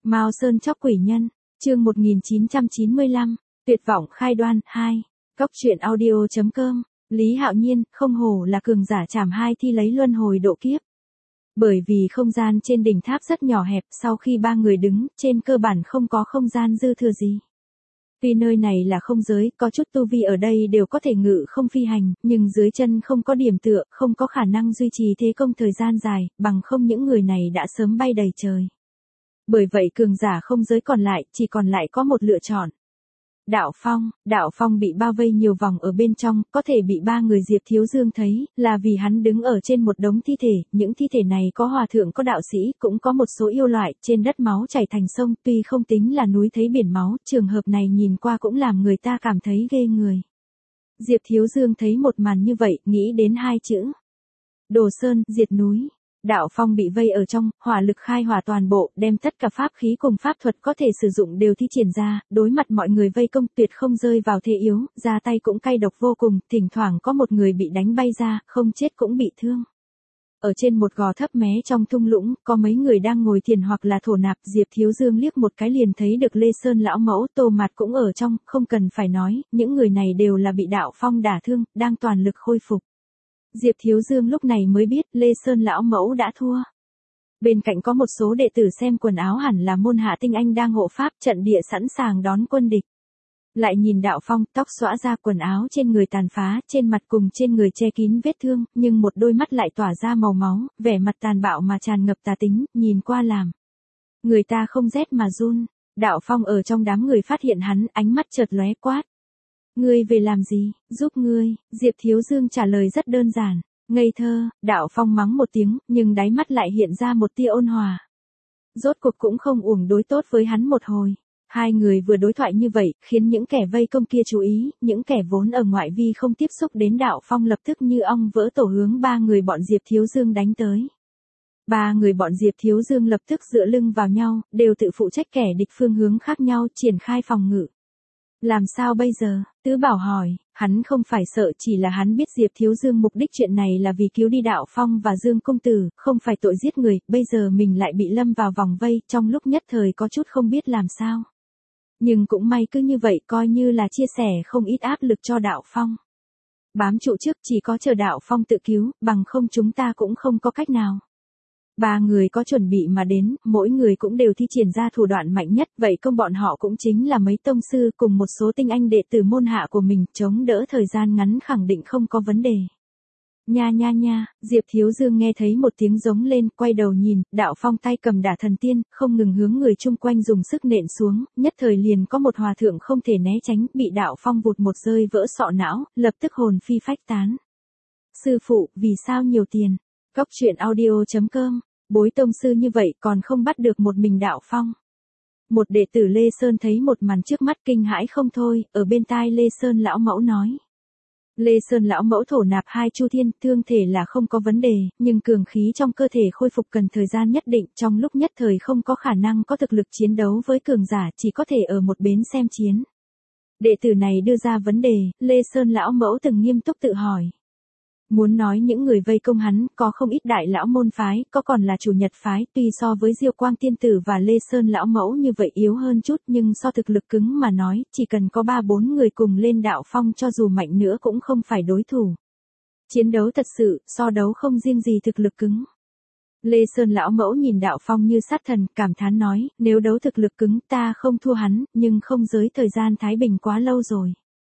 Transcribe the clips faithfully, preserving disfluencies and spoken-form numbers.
Mao Sơn chóc quỷ nhân, chương một nghìn chín trăm chín mươi lăm, tuyệt vọng khai đoan, hai. Cốc truyện audio chấm com, Lý Hạo Nhiên, không hổ là cường giả trảm hai thi lấy luân hồi độ kiếp. Bởi vì không gian trên đỉnh tháp rất nhỏ hẹp, sau khi ba người đứng, trên cơ bản không có không gian dư thừa gì. Tuy nơi này là không giới, có chút tu vi ở đây đều có thể ngự không phi hành, nhưng dưới chân không có điểm tựa, không có khả năng duy trì thế công thời gian dài, bằng không những người này đã sớm bay đầy trời. Bởi vậy cường giả không giới còn lại, chỉ còn lại có một lựa chọn. Đạo Phong, Đạo Phong bị bao vây nhiều vòng ở bên trong, có thể bị ba người Diệp Thiếu Dương thấy, là vì hắn đứng ở trên một đống thi thể, những thi thể này có hòa thượng có đạo sĩ, cũng có một số yêu loại, trên đất máu chảy thành sông, tuy không tính là núi thấy biển máu, trường hợp này nhìn qua cũng làm người ta cảm thấy ghê người. Diệp Thiếu Dương thấy một màn như vậy, nghĩ đến hai chữ. Đồ Sơn, diệt núi. Đạo Phong bị vây ở trong, hỏa lực khai hỏa toàn bộ, đem tất cả pháp khí cùng pháp thuật có thể sử dụng đều thi triển ra, đối mặt mọi người vây công tuyệt không rơi vào thế yếu, ra tay cũng cay độc vô cùng, thỉnh thoảng có một người bị đánh bay ra, không chết cũng bị thương. Ở trên một gò thấp mé trong thung lũng, có mấy người đang ngồi thiền hoặc là thổ nạp, Diệp Thiếu Dương liếc một cái liền thấy được Lê Sơn lão mẫu, Tô Mạt cũng ở trong, không cần phải nói, những người này đều là bị Đạo Phong đả thương, đang toàn lực khôi phục. Diệp Thiếu Dương lúc này mới biết Lê Sơn lão mẫu đã thua. Bên cạnh có một số đệ tử xem quần áo hẳn là môn hạ tinh anh đang hộ pháp, trận địa sẵn sàng đón quân địch. Lại nhìn Đạo Phong, tóc xõa ra, quần áo trên người tàn phá, trên mặt cùng trên người che kín vết thương, nhưng một đôi mắt lại tỏa ra màu máu, vẻ mặt tàn bạo mà tràn ngập tà tính, nhìn qua làm người ta không rét mà run. Đạo Phong ở trong đám người phát hiện hắn, ánh mắt chợt lóe quát. Ngươi về làm gì, giúp ngươi, Diệp Thiếu Dương trả lời rất đơn giản, ngây thơ, Đạo Phong mắng một tiếng, nhưng đáy mắt lại hiện ra một tia ôn hòa. Rốt cuộc cũng không uổng đối tốt với hắn một hồi. Hai người vừa đối thoại như vậy, khiến những kẻ vây công kia chú ý, những kẻ vốn ở ngoại vi không tiếp xúc đến Đạo Phong lập tức như ong vỡ tổ hướng ba người bọn Diệp Thiếu Dương đánh tới. Ba người bọn Diệp Thiếu Dương lập tức dựa lưng vào nhau, đều tự phụ trách kẻ địch phương hướng khác nhau, triển khai phòng ngự. Làm sao bây giờ? Tứ Bảo hỏi, hắn không phải sợ, chỉ là hắn biết Diệp Thiếu Dương mục đích chuyện này là vì cứu đi Đạo Phong và Dương công tử, không phải tội giết người, bây giờ mình lại bị lâm vào vòng vây, trong lúc nhất thời có chút không biết làm sao. Nhưng cũng may cứ như vậy coi như là chia sẻ không ít áp lực cho Đạo Phong. Bám trụ trước chỉ có chờ Đạo Phong tự cứu, bằng không chúng ta cũng không có cách nào. Ba người có chuẩn bị mà đến, mỗi người cũng đều thi triển ra thủ đoạn mạnh nhất, vậy công bọn họ cũng chính là mấy tông sư cùng một số tinh anh đệ tử môn hạ của mình, chống đỡ thời gian ngắn khẳng định không có vấn đề. Nha nha nha, Diệp Thiếu Dương nghe thấy một tiếng giống lên, quay đầu nhìn, Đạo Phong tay cầm đả thần tiên, không ngừng hướng người chung quanh dùng sức nện xuống, nhất thời liền có một hòa thượng không thể né tránh, bị Đạo Phong vụt một rơi vỡ sọ não, lập tức hồn phi phách tán. Sư phụ, vì sao nhiều tiền? Cốc truyện audio chấm com, bối tông sư như vậy còn không bắt được một mình Đạo Phong. Một đệ tử Lê Sơn thấy một màn trước mắt kinh hãi không thôi, ở bên tai Lê Sơn lão mẫu nói. Lê Sơn lão mẫu thổ nạp hai chu thiên, thương thể là không có vấn đề, nhưng cường khí trong cơ thể khôi phục cần thời gian nhất định, trong lúc nhất thời không có khả năng có thực lực chiến đấu với cường giả, chỉ có thể ở một bên xem chiến. Đệ tử này đưa ra vấn đề, Lê Sơn lão mẫu từng nghiêm túc tự hỏi. Muốn nói những người vây công hắn, có không ít đại lão môn phái, có còn là chủ Nhật phái, tuy so với Diêu Quang Tiên Tử và Lê Sơn lão mẫu như vậy yếu hơn chút, nhưng so thực lực cứng mà nói, chỉ cần có ba bốn người cùng lên Đạo Phong cho dù mạnh nữa cũng không phải đối thủ. Chiến đấu thật sự, so đấu không riêng gì thực lực cứng. Lê Sơn lão mẫu nhìn Đạo Phong như sát thần, cảm thán nói, nếu đấu thực lực cứng ta không thua hắn, nhưng không giới thời gian thái bình quá lâu rồi.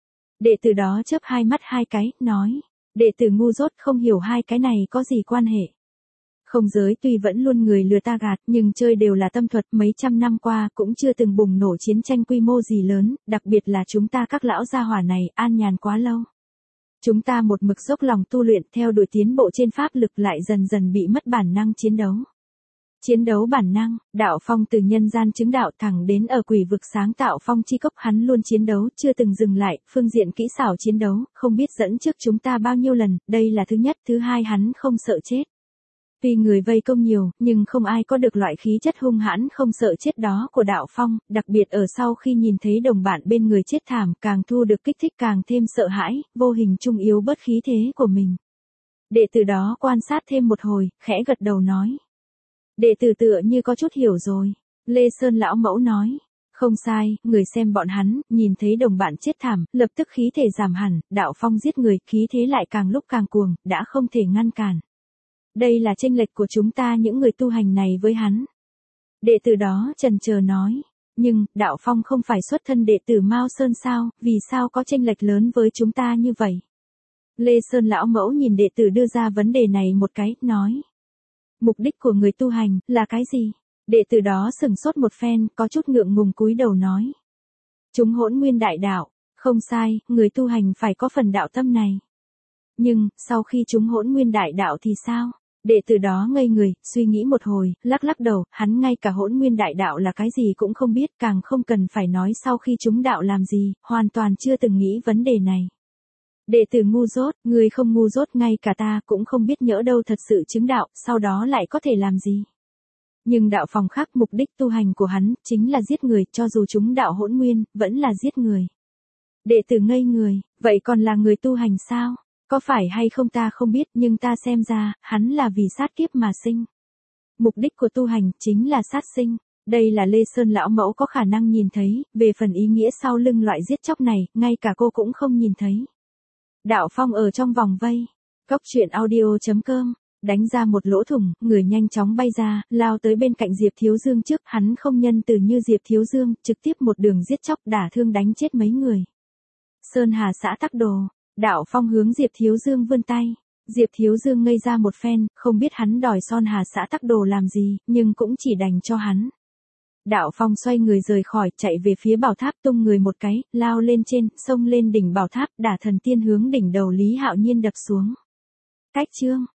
Đệ tử đó chớp hai mắt hai cái, nói. Đệ tử ngu dốt không hiểu hai cái này có gì quan hệ. Không giới tuy vẫn luôn người lừa ta gạt, nhưng chơi đều là tâm thuật, mấy trăm năm qua cũng chưa từng bùng nổ chiến tranh quy mô gì lớn, đặc biệt là chúng ta các lão gia hỏa này an nhàn quá lâu. Chúng ta một mực dốc lòng tu luyện theo đuổi tiến bộ trên pháp lực lại dần dần bị mất bản năng chiến đấu. Chiến đấu bản năng, Đạo Phong từ nhân gian chứng đạo thẳng đến ở quỷ vực sáng tạo phong chi cốc, hắn luôn chiến đấu, chưa từng dừng lại, phương diện kỹ xảo chiến đấu, không biết dẫn trước chúng ta bao nhiêu lần, đây là thứ nhất, thứ hai hắn không sợ chết. Tuy người vây công nhiều, nhưng không ai có được loại khí chất hung hãn không sợ chết đó của Đạo Phong, đặc biệt ở sau khi nhìn thấy đồng bạn bên người chết thảm, càng thu được kích thích càng thêm sợ hãi, vô hình trung yếu bớt khí thế của mình. Đệ tử đó quan sát thêm một hồi, khẽ gật đầu nói. Đệ tử tựa như có chút hiểu rồi. Lê Sơn lão mẫu nói. Không sai, người xem bọn hắn, nhìn thấy đồng bạn chết thảm, lập tức khí thể giảm hẳn, đạo phong giết người, khí thế lại càng lúc càng cuồng, đã không thể ngăn cản. Đây là chênh lệch của chúng ta những người tu hành này với hắn. Đệ tử đó chần chờ nói. Nhưng, đạo phong không phải xuất thân đệ tử Mao Sơn sao, vì sao có chênh lệch lớn với chúng ta như vậy? Lê Sơn lão mẫu nhìn đệ tử đưa ra vấn đề này một cái, nói. Mục đích của người tu hành, là cái gì? Đệ tử đó sừng sốt một phen, có chút ngượng ngùng cúi đầu nói. Chúng hỗn nguyên đại đạo, không sai, người tu hành phải có phần đạo tâm này. Nhưng, sau khi chúng hỗn nguyên đại đạo thì sao? Đệ tử đó ngây người, suy nghĩ một hồi, lắc lắc đầu, hắn ngay cả hỗn nguyên đại đạo là cái gì cũng không biết, càng không cần phải nói sau khi chúng đạo làm gì, hoàn toàn chưa từng nghĩ vấn đề này. Đệ tử ngu dốt, người không ngu dốt, ngay cả ta cũng không biết nhỡ đâu thật sự chứng đạo, sau đó lại có thể làm gì. Nhưng đạo phong khác, mục đích tu hành của hắn, chính là giết người, cho dù chúng đạo hỗn nguyên, vẫn là giết người. Đệ tử ngây người, vậy còn là người tu hành sao? Có phải hay không ta không biết, nhưng ta xem ra, hắn là vì sát kiếp mà sinh. Mục đích của tu hành, chính là sát sinh. Đây là Lê Sơn lão mẫu có khả năng nhìn thấy, về phần ý nghĩa sau lưng loại giết chóc này, ngay cả cô cũng không nhìn thấy. Đạo phong ở trong vòng vây. Cóc truyện audio chấm com. Đánh ra một lỗ thủng, người nhanh chóng bay ra, lao tới bên cạnh Diệp Thiếu Dương trước, hắn không nhân từ như Diệp Thiếu Dương, trực tiếp một đường giết chóc đả thương đánh chết mấy người. Sơn Hà xã Tắc Đồ, đạo phong hướng Diệp Thiếu Dương vươn tay. Diệp Thiếu Dương ngây ra một phen, không biết hắn đòi Sơn Hà xã Tắc Đồ làm gì, nhưng cũng chỉ đành cho hắn. Đạo phong xoay người rời khỏi, chạy về phía bảo tháp, tung người một cái, lao lên trên, xông lên đỉnh bảo tháp, đả thần tiên hướng đỉnh đầu Lý Hạo Nhiên đập xuống. Cách chương